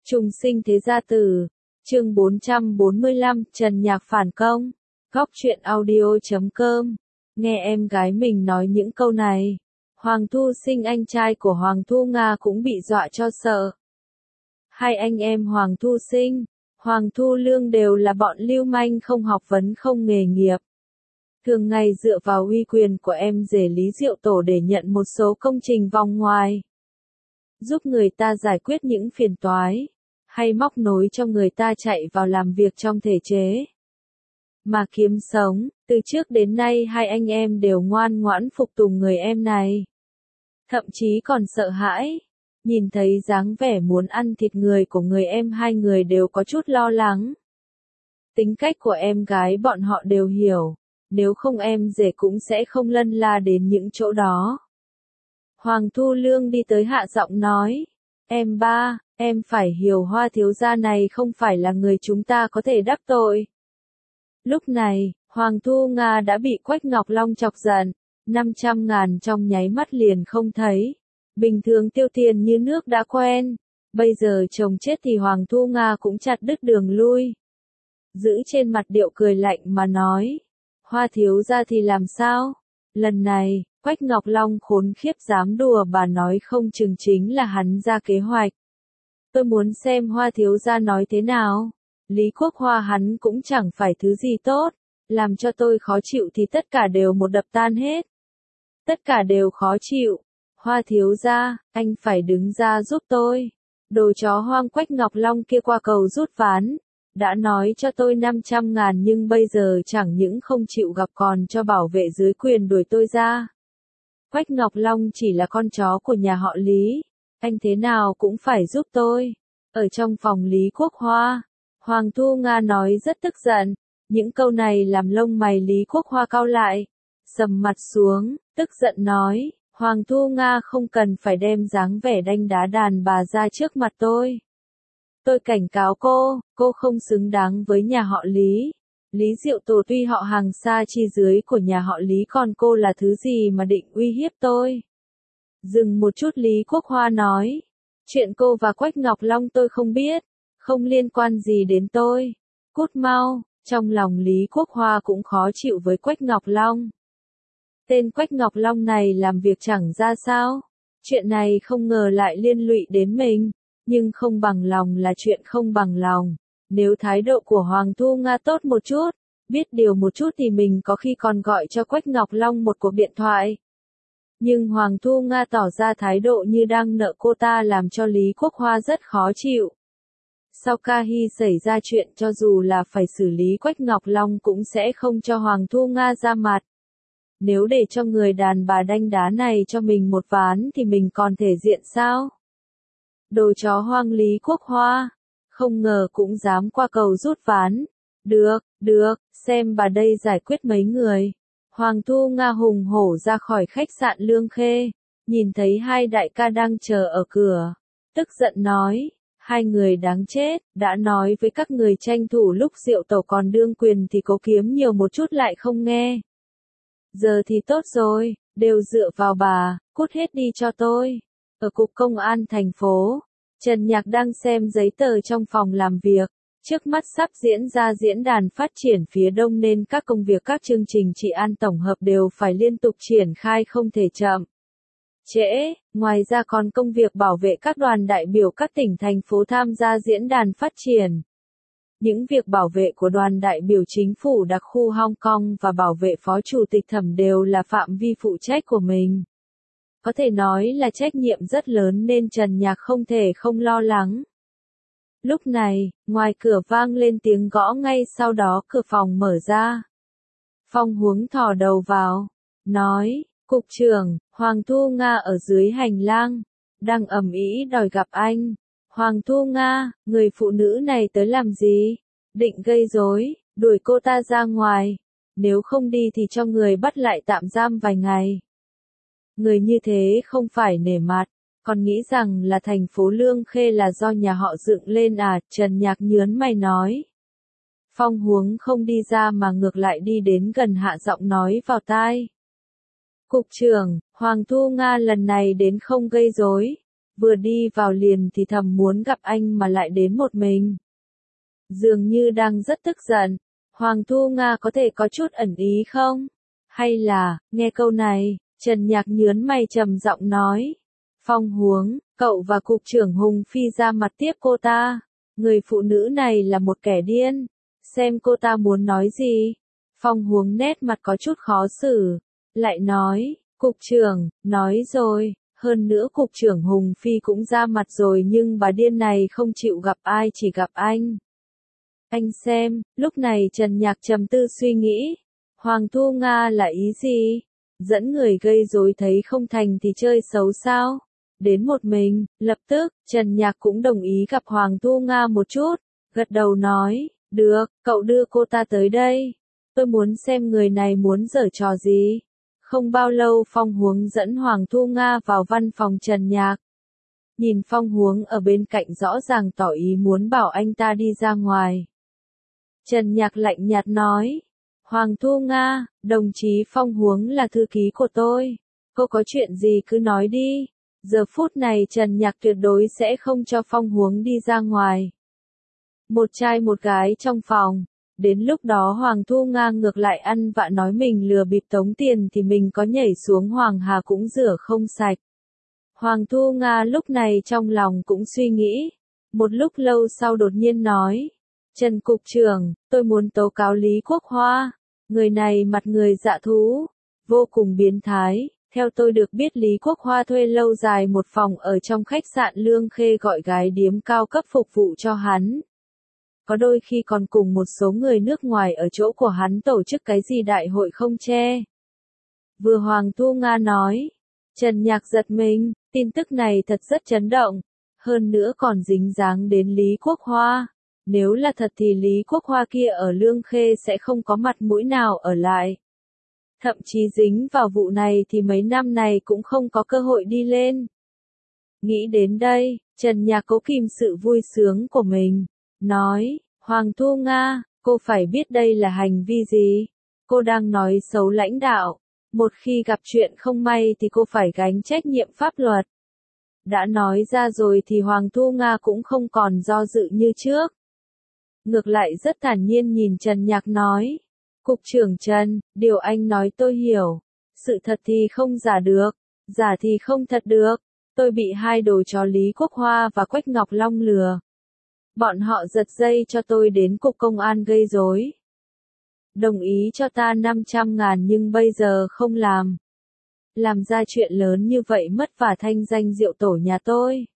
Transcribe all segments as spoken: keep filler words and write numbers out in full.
Trùng sinh thế gia tử, chương bốn trăm bốn mươi lăm, Trần Nhạc phản công. Góc truyện audio chấm com. Nghe em gái mình nói những câu này, Hoàng Thu Sinh anh trai của Hoàng Thu Nga cũng bị dọa cho sợ. Hai anh em Hoàng Thu Sinh, Hoàng Thu Lương đều là bọn lưu manh không học vấn không nghề nghiệp. Thường ngày dựa vào uy quyền của em rể Lý Diệu Tổ để nhận một số công trình vòng ngoài, giúp người ta giải quyết những phiền toái, hay móc nối cho người ta chạy vào làm việc trong thể chế mà kiếm sống. Từ trước đến nay hai anh em đều ngoan ngoãn phục tùng người em này, thậm chí còn sợ hãi. Nhìn thấy dáng vẻ muốn ăn thịt người của người em, hai người đều có chút lo lắng. Tính cách của em gái bọn họ đều hiểu, nếu không em rể cũng sẽ không lân la đến những chỗ đó. Hoàng Thu Lương đi tới hạ giọng nói, em ba, em phải hiểu Hoa thiếu gia này không phải là người chúng ta có thể đắc tội. Lúc này, Hoàng Thu Nga đã bị Quách Ngọc Long chọc giận, năm trăm ngàn trong nháy mắt liền không thấy. Bình thường tiêu tiền như nước đã quen, bây giờ chồng chết thì Hoàng Thu Nga cũng chặt đứt đường lui. Giữ trên mặt điệu cười lạnh mà nói, Hoa thiếu gia thì làm sao? Lần này, Quách Ngọc Long khốn khiếp dám đùa bà nói không chừng chính là hắn ra kế hoạch. Tôi muốn xem Hoa thiếu gia nói thế nào. Lý Quốc Hoa hắn cũng chẳng phải thứ gì tốt, làm cho tôi khó chịu thì tất cả đều một đập tan hết. Tất cả đều khó chịu. Hoa thiếu gia, anh phải đứng ra giúp tôi. Đồ chó hoang Quách Ngọc Long kia qua cầu rút ván, đã nói cho tôi năm trăm ngàn nhưng bây giờ chẳng những không chịu gặp còn cho bảo vệ dưới quyền đuổi tôi ra. Quách Ngọc Long chỉ là con chó của nhà họ Lý, anh thế nào cũng phải giúp tôi. Ở trong phòng Lý Quốc Hoa, Hoàng Thu Nga nói rất tức giận, những câu này làm lông mày Lý Quốc Hoa cau lại, sầm mặt xuống, tức giận nói, Hoàng Thu Nga không cần phải đem dáng vẻ đanh đá đàn bà ra trước mặt tôi. Tôi cảnh cáo cô, cô không xứng đáng với nhà họ Lý. Lý Diệu Tổ tuy họ hàng xa chi dưới của nhà họ Lý, còn cô là thứ gì mà định uy hiếp tôi? Dừng một chút, Lý Quốc Hoa nói, chuyện cô và Quách Ngọc Long tôi không biết, không liên quan gì đến tôi. Cút mau. Trong lòng Lý Quốc Hoa cũng khó chịu với Quách Ngọc Long. Tên Quách Ngọc Long này làm việc chẳng ra sao. Chuyện này không ngờ lại liên lụy đến mình, nhưng không bằng lòng là chuyện không bằng lòng. Nếu thái độ của Hoàng Thu Nga tốt một chút, biết điều một chút thì mình có khi còn gọi cho Quách Ngọc Long một cuộc điện thoại. Nhưng Hoàng Thu Nga tỏ ra thái độ như đang nợ cô ta làm cho Lý Quốc Hoa rất khó chịu. Sau ca hy xảy ra chuyện, cho dù là phải xử lý Quách Ngọc Long cũng sẽ không cho Hoàng Thu Nga ra mặt. Nếu để cho người đàn bà đanh đá này cho mình một ván thì mình còn thể diện sao? Đồ chó hoang Lý Quốc Hoa, không ngờ cũng dám qua cầu rút ván. Được, được, xem bà đây giải quyết mấy người. Hoàng Thu Nga hùng hổ ra khỏi khách sạn Lương Khê, nhìn thấy hai đại ca đang chờ ở cửa, tức giận nói, hai người đáng chết, đã nói với các người tranh thủ lúc Diệu Tổ còn đương quyền thì cố kiếm nhiều một chút lại không nghe. Giờ thì tốt rồi, đều dựa vào bà, cút hết đi cho tôi. Ở cục công an thành phố, Trần Nhạc đang xem giấy tờ trong phòng làm việc. Trước mắt sắp diễn ra diễn đàn phát triển phía Đông nên các công việc các chương trình trị an tổng hợp đều phải liên tục triển khai không thể chậm trễ. Ngoài ra còn công việc bảo vệ các đoàn đại biểu các tỉnh thành phố tham gia diễn đàn phát triển. Những việc bảo vệ của đoàn đại biểu chính phủ đặc khu Hong Kong và bảo vệ phó chủ tịch Thẩm đều là phạm vi phụ trách của mình. Có thể nói là trách nhiệm rất lớn nên Trần Nhạc không thể không lo lắng. Lúc này, ngoài cửa vang lên tiếng gõ, ngay sau đó cửa phòng mở ra. Phong Huống thò đầu vào, nói, Cục trưởng, Hoàng Thu Nga ở dưới hành lang, đang ầm ĩ đòi gặp anh. Hoàng Thu Nga, người phụ nữ này tới làm gì? Định gây rối, đuổi cô ta ra ngoài. Nếu không đi thì cho người bắt lại tạm giam vài ngày. Người như thế không phải nể mặt, còn nghĩ rằng là thành phố Lương Khê là do nhà họ dựng lên à? Trần Nhạc nhớn mày nói. Phong Huống không đi ra mà ngược lại đi đến gần, hạ giọng nói vào tai. Cục trưởng, Hoàng Thu Nga lần này đến không gây rối. vừa đi vào liền thì thầm muốn gặp anh mà lại đến một mình. Dường như đang rất tức giận, Hoàng Thu Nga có thể có chút ẩn ý không? Hay là, nghe câu này, Trần Nhạc nhớn mày trầm giọng nói. Phong Huống, cậu và cục trưởng Hùng Phi ra mặt tiếp cô ta. Người phụ nữ này là một kẻ điên. Xem cô ta muốn nói gì. Phong Huống nét mặt có chút khó xử. Lại nói, cục trưởng, nói rồi. Hơn nữa cục trưởng Hùng Phi cũng ra mặt rồi nhưng bà điên này không chịu gặp ai chỉ gặp anh. Anh xem, lúc này Trần Nhạc trầm tư suy nghĩ. Hoàng Thu Nga là ý gì? Dẫn người gây rối thấy không thành thì chơi xấu sao? Đến một mình, lập tức, Trần Nhạc cũng đồng ý gặp Hoàng Thu Nga một chút. Gật đầu nói, được, cậu đưa cô ta tới đây. Tôi muốn xem người này muốn giở trò gì. Không bao lâu Phong Huống dẫn Hoàng Thu Nga vào văn phòng Trần Nhạc. Nhìn Phong Huống ở bên cạnh rõ ràng tỏ ý muốn bảo anh ta đi ra ngoài. Trần Nhạc lạnh nhạt nói, Hoàng Thu Nga, đồng chí Phong Huống là thư ký của tôi. Cô có chuyện gì cứ nói đi. Giờ phút này Trần Nhạc tuyệt đối sẽ không cho Phong Huống đi ra ngoài. Một trai một gái trong phòng. Đến lúc đó Hoàng Thu Nga ngược lại ăn vạ nói mình lừa bịp tống tiền thì mình có nhảy xuống Hoàng Hà cũng rửa không sạch. Hoàng Thu Nga lúc này trong lòng cũng suy nghĩ. Một lúc lâu sau đột nhiên nói. Trần Cục trưởng, tôi muốn tố cáo Lý Quốc Hoa. Người này mặt người dạ thú. Vô cùng biến thái. Theo tôi được biết Lý Quốc Hoa thuê lâu dài một phòng ở trong khách sạn Lương Khê gọi gái điếm cao cấp phục vụ cho hắn. Có đôi khi còn cùng một số người nước ngoài ở chỗ của hắn tổ chức cái gì đại hội không che. Vừa Hoàng Thu Nga nói, Trần Nhạc giật mình, tin tức này thật rất chấn động, hơn nữa còn dính dáng đến Lý Quốc Hoa. Nếu là thật thì Lý Quốc Hoa kia ở Lương Khê sẽ không có mặt mũi nào ở lại. Thậm chí dính vào vụ này thì mấy năm này cũng không có cơ hội đi lên. Nghĩ đến đây, Trần Nhạc cố kìm sự vui sướng của mình. Nói, Hoàng Thu Nga, cô phải biết đây là hành vi gì. Cô đang nói xấu lãnh đạo. Một khi gặp chuyện không may thì cô phải gánh trách nhiệm pháp luật. Đã nói ra rồi thì Hoàng Thu Nga cũng không còn do dự như trước. Ngược lại rất thản nhiên nhìn Trần Nhạc nói. Cục trưởng Trần, điều anh nói tôi hiểu. Sự thật thì không giả được, giả thì không thật được. Tôi bị hai đồ chó Lý Quốc Hoa và Quách Ngọc Long lừa. Bọn họ giật dây cho tôi đến cục công an gây rối. Đồng ý cho ta năm trăm ngàn nhưng bây giờ không làm. Làm ra chuyện lớn như vậy mất và thanh danh rượu tổ nhà tôi.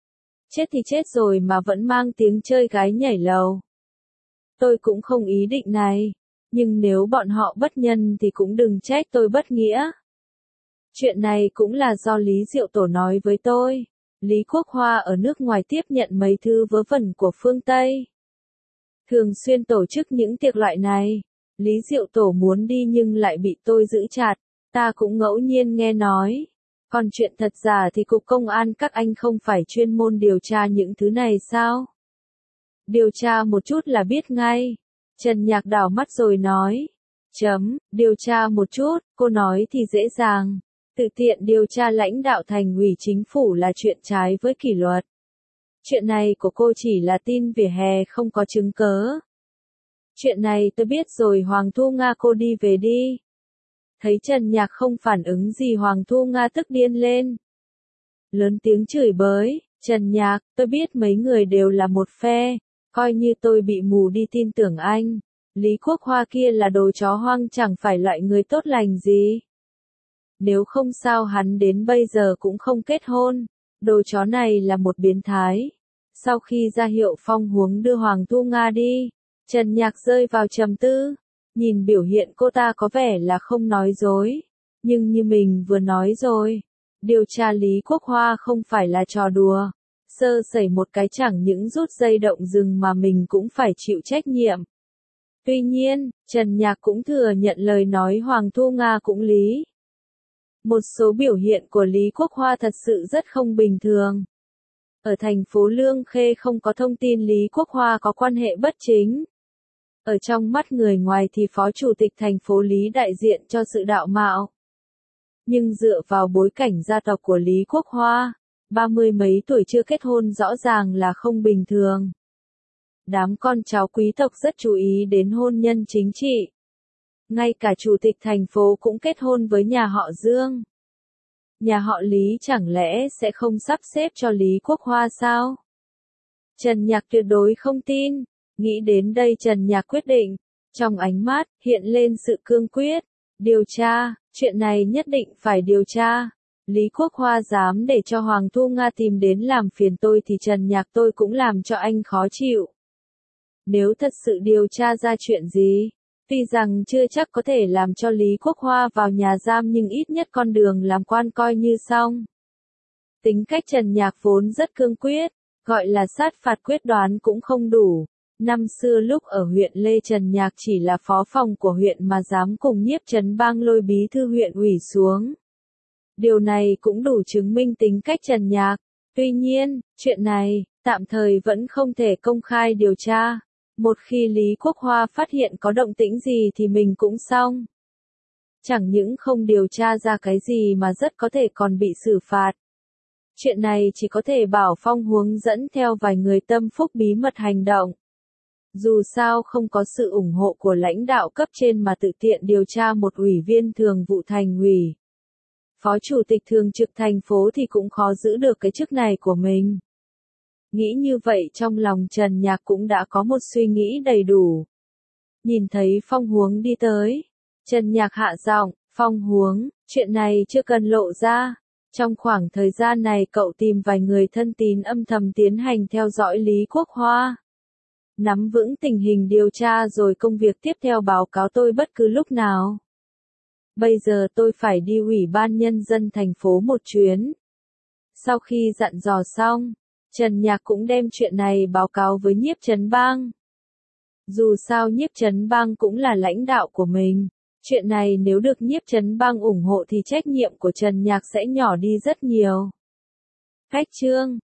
Chết thì chết rồi mà vẫn mang tiếng chơi gái nhảy lầu. Tôi cũng không ý định này. Nhưng nếu bọn họ bất nhân thì cũng đừng trách tôi bất nghĩa. Chuyện này cũng là do Lý Diệu Tổ nói với tôi. Lý Quốc Hoa ở nước ngoài tiếp nhận mấy thư vớ vẩn của phương Tây. Thường xuyên tổ chức những tiệc loại này. Lý Diệu Tổ muốn đi nhưng lại bị tôi giữ chặt. Ta cũng ngẫu nhiên nghe nói. Còn chuyện thật giả thì cục công an các anh không phải chuyên môn điều tra những thứ này sao? Điều tra một chút là biết ngay. Trần Nhạc đảo mắt rồi nói. Chấm, điều tra một chút, cô nói thì dễ dàng. Tự tiện điều tra lãnh đạo thành ủy chính phủ là chuyện trái với kỷ luật. Chuyện này của cô chỉ là tin vỉa hè không có chứng cớ. Chuyện này tôi biết rồi Hoàng Thu Nga cô đi về đi. Thấy Trần Nhạc không phản ứng gì Hoàng Thu Nga tức điên lên. Lớn tiếng chửi bới, Trần Nhạc, tôi biết mấy người đều là một phe. Coi như tôi bị mù đi tin tưởng anh. Lý Quốc Hoa kia là đồ chó hoang chẳng phải loại người tốt lành gì. Nếu không sao hắn đến bây giờ cũng không kết hôn. Đồ chó này là một biến thái. Sau khi ra hiệu Phong Huống đưa Hoàng Thu Nga đi, Trần Nhạc rơi vào trầm tư. Nhìn biểu hiện cô ta có vẻ là không nói dối. Nhưng như mình vừa nói rồi, điều tra Lý Quốc Hoa không phải là trò đùa. Sơ sẩy một cái chẳng những rút dây động rừng mà mình cũng phải chịu trách nhiệm. Tuy nhiên, Trần Nhạc cũng thừa nhận lời nói Hoàng Thu Nga cũng lý. Một số biểu hiện của Lý Quốc Hoa thật sự rất không bình thường. Ở thành phố Lương Khê không có thông tin Lý Quốc Hoa có quan hệ bất chính. Ở trong mắt người ngoài thì phó chủ tịch thành phố Lý đại diện cho sự đạo mạo. Nhưng dựa vào bối cảnh gia tộc của Lý Quốc Hoa, ba mươi mấy tuổi chưa kết hôn rõ ràng là không bình thường. Đám con cháu quý tộc rất chú ý đến hôn nhân chính trị. Ngay cả chủ tịch thành phố cũng kết hôn với nhà họ Dương. Nhà họ Lý chẳng lẽ sẽ không sắp xếp cho Lý Quốc Hoa sao? Trần Nhạc tuyệt đối không tin. Nghĩ đến đây Trần Nhạc quyết định. Trong ánh mắt, hiện lên sự cương quyết. Điều tra, chuyện này nhất định phải điều tra. Lý Quốc Hoa dám để cho Hoàng Thu Nga tìm đến làm phiền tôi thì Trần Nhạc tôi cũng làm cho anh khó chịu. Nếu thật sự điều tra ra chuyện gì, tuy rằng chưa chắc có thể làm cho Lý Quốc Hoa vào nhà giam nhưng ít nhất con đường làm quan coi như xong. Tính cách Trần Nhạc vốn rất cương quyết, gọi là sát phạt quyết đoán cũng không đủ. Năm xưa lúc ở huyện Lê Trần Nhạc chỉ là phó phòng của huyện mà dám cùng Nhiếp Trấn Bang lôi bí thư huyện ủy xuống. Điều này cũng đủ chứng minh tính cách Trần Nhạc. Tuy nhiên, chuyện này, tạm thời vẫn không thể công khai điều tra. Một khi Lý Quốc Hoa phát hiện có động tĩnh gì thì mình cũng xong. Chẳng những không điều tra ra cái gì mà rất có thể còn bị xử phạt. Chuyện này chỉ có thể bảo Phong hướng dẫn theo vài người tâm phúc bí mật hành động. Dù sao không có sự ủng hộ của lãnh đạo cấp trên mà tự tiện điều tra một ủy viên thường vụ thành ủy. Phó chủ tịch thường trực thành phố thì cũng khó giữ được cái chức này của mình. Nghĩ như vậy trong lòng Trần Nhạc cũng đã có một suy nghĩ đầy đủ. Nhìn thấy Phong Huống đi tới, Trần Nhạc hạ giọng, Phong Huống, chuyện này chưa cần lộ ra. Trong khoảng thời gian này cậu tìm vài người thân tín âm thầm tiến hành theo dõi Lý Quốc Hoa. Nắm vững tình hình điều tra rồi công việc tiếp theo báo cáo tôi bất cứ lúc nào. Bây giờ tôi phải đi ủy ban nhân dân thành phố một chuyến. Sau khi dặn dò xong, Trần Nhạc cũng đem chuyện này báo cáo với Nhiếp Trấn Bang. Dù sao Nhiếp Trấn Bang cũng là lãnh đạo của mình. Chuyện này nếu được Nhiếp Trấn Bang ủng hộ thì trách nhiệm của Trần Nhạc sẽ nhỏ đi rất nhiều. Khách trương